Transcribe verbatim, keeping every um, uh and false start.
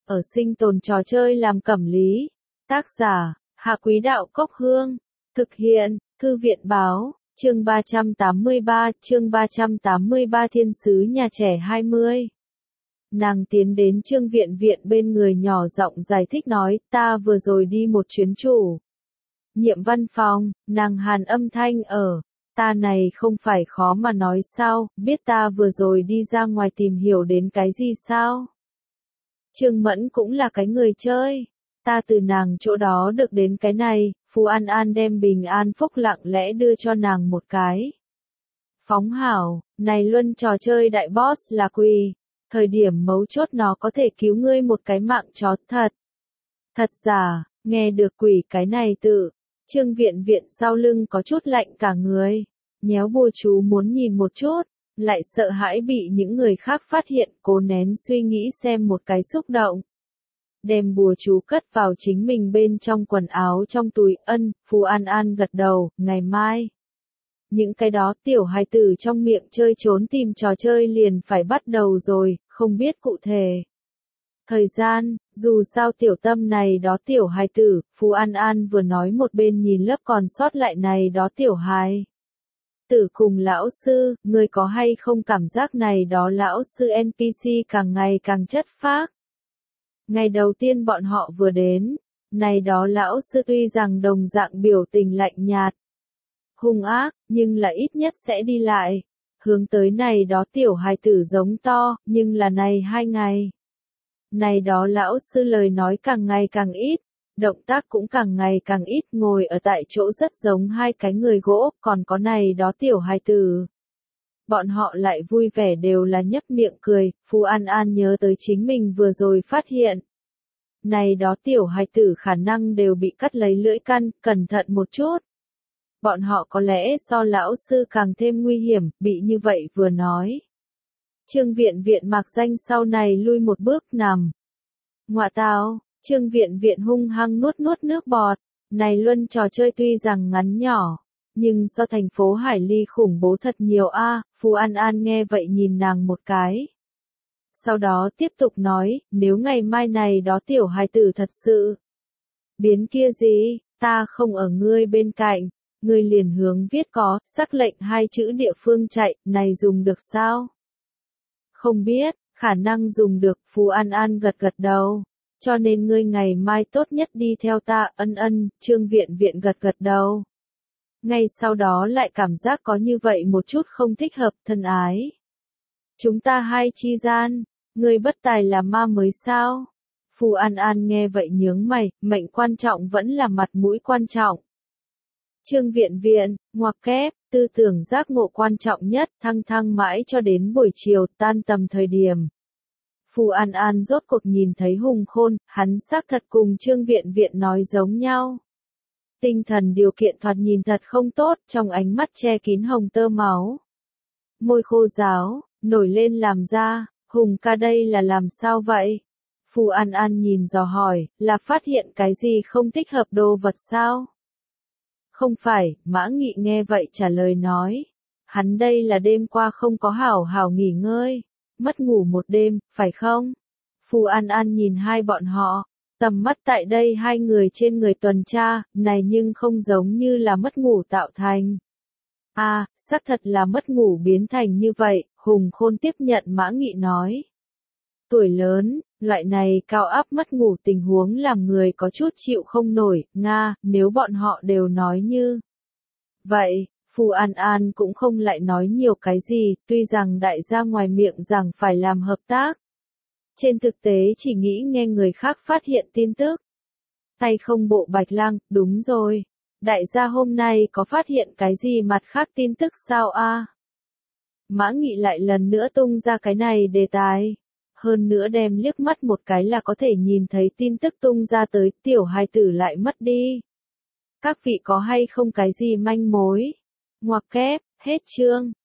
ở sinh tồn trò chơi làm cẩm lý. Tác giả, Hạ Quý Đạo Cốc Hương. Thực hiện, Thư viện Báo, chương ba trăm tám mươi ba, chương ba trăm tám mươi ba Thiên sứ nhà trẻ hai mươi. Nàng tiến đến Trương Viện Viện bên người nhỏ giọng giải thích nói, ta vừa rồi đi một chuyến chủ nhiệm văn phòng, nàng hàn âm thanh ở, ta này không phải khó mà nói sao, biết ta vừa rồi đi ra ngoài tìm hiểu đến cái gì sao? Trương Mẫn cũng là cái người chơi, ta từ nàng chỗ đó được đến cái này, Phú An An đem bình an phúc lặng lẽ đưa cho nàng một cái. Phóng hảo, này luân trò chơi đại boss là quỳ, thời điểm mấu chốt nó có thể cứu ngươi một cái mạng chó thật. Thật giả, nghe được quỷ cái này tự, Trương Viện Viện sau lưng có chút lạnh cả người, nhéo bùa chú muốn nhìn một chút, lại sợ hãi bị những người khác phát hiện, cố nén suy nghĩ xem một cái xúc động. Đem bùa chú cất vào chính mình bên trong quần áo trong túi, ân, Phú An An gật đầu, ngày mai. Những cái đó tiểu hài tử trong miệng chơi trốn tìm trò chơi liền phải bắt đầu rồi, không biết cụ thể. Thời gian, dù sao tiểu tâm này đó tiểu hài tử, Phú An An vừa nói một bên nhìn lớp còn sót lại này đó tiểu hài. Tử cùng lão sư, người có hay không cảm giác này đó lão sư en pê xê càng ngày càng chất phác. Ngày đầu tiên bọn họ vừa đến, này đó lão sư tuy rằng đồng dạng biểu tình lạnh nhạt, hung ác, nhưng là ít nhất sẽ đi lại, hướng tới này đó tiểu hài tử giống to, nhưng là này hai ngày. Này đó lão sư lời nói càng ngày càng ít, động tác cũng càng ngày càng ít, ngồi ở tại chỗ rất giống hai cái người gỗ, còn có này đó tiểu hài tử. Bọn họ lại vui vẻ đều là nhấp miệng cười, Phú An An nhớ tới chính mình vừa rồi phát hiện. Này đó tiểu hài tử khả năng đều bị cắt lấy lưỡi căn, cẩn thận một chút. Bọn họ có lẽ so lão sư càng thêm nguy hiểm, bị như vậy vừa nói. Trương Viện Viện mặc danh sau này lui một bước nằm. Ngoạ tào, Trương Viện Viện hung hăng nuốt nuốt nước bọt, này luân trò chơi tuy rằng ngắn nhỏ, nhưng so thành phố Hải Ly khủng bố thật nhiều a. À, Phú An An nghe vậy nhìn nàng một cái. Sau đó tiếp tục nói, nếu ngày mai này đó tiểu hài tử thật sự biến kia gì, ta không ở ngươi bên cạnh, ngươi liền hướng viết có, sắc lệnh hai chữ địa phương chạy, này dùng được sao? Không biết, khả năng dùng được, Phú An An gật gật đầu, cho nên ngươi ngày mai tốt nhất đi theo ta, ân ân, Trương Viện Viện gật gật đầu. Ngay sau đó lại cảm giác có như vậy một chút không thích hợp, thân ái. Chúng ta hai chi gian, ngươi bất tài là ma mới sao? Phú An An nghe vậy nhướng mày, mệnh quan trọng vẫn là mặt mũi quan trọng. Trương Viện Viện, ngoặc kép, tư tưởng giác ngộ quan trọng nhất, thăng thăng mãi cho đến buổi chiều, tan tầm thời điểm. Phú An An rốt cuộc nhìn thấy Hùng Khôn, hắn xác thật cùng Trương Viện Viện nói giống nhau. Tinh thần điều kiện thoạt nhìn thật không tốt, trong ánh mắt che kín hồng tơ máu. Môi khô ráo, nổi lên làm ra, Hùng ca đây là làm sao vậy? Phú An An nhìn dò hỏi, là phát hiện cái gì không thích hợp đồ vật sao? Không phải, Mã Nghị nghe vậy trả lời nói. Hắn đây là đêm qua không có hảo hảo nghỉ ngơi, mất ngủ một đêm, phải không? Phú An An nhìn hai bọn họ, tầm mắt tại đây hai người trên người tuần tra, này nhưng không giống như là mất ngủ tạo thành. À, xác thật là mất ngủ biến thành như vậy, Hùng Khôn tiếp nhận Mã Nghị nói. Tuổi lớn, loại này cao áp mất ngủ tình huống làm người có chút chịu không nổi, Nga, nếu bọn họ đều nói như vậy, Phú An An cũng không lại nói nhiều cái gì, tuy rằng đại gia ngoài miệng rằng phải làm hợp tác. Trên thực tế chỉ nghĩ nghe người khác phát hiện tin tức. Tay không bộ Bạch Lang, đúng rồi. Đại gia hôm nay có phát hiện cái gì mặt khác tin tức sao a? À? Mã Nghị lại lần nữa tung ra cái này đề tài. Hơn nữa đem liếc mắt một cái là có thể nhìn thấy tin tức tung ra tới, tiểu hài tử lại mất đi. Các vị có hay không cái gì manh mối? Ngoặc kép, hết chương.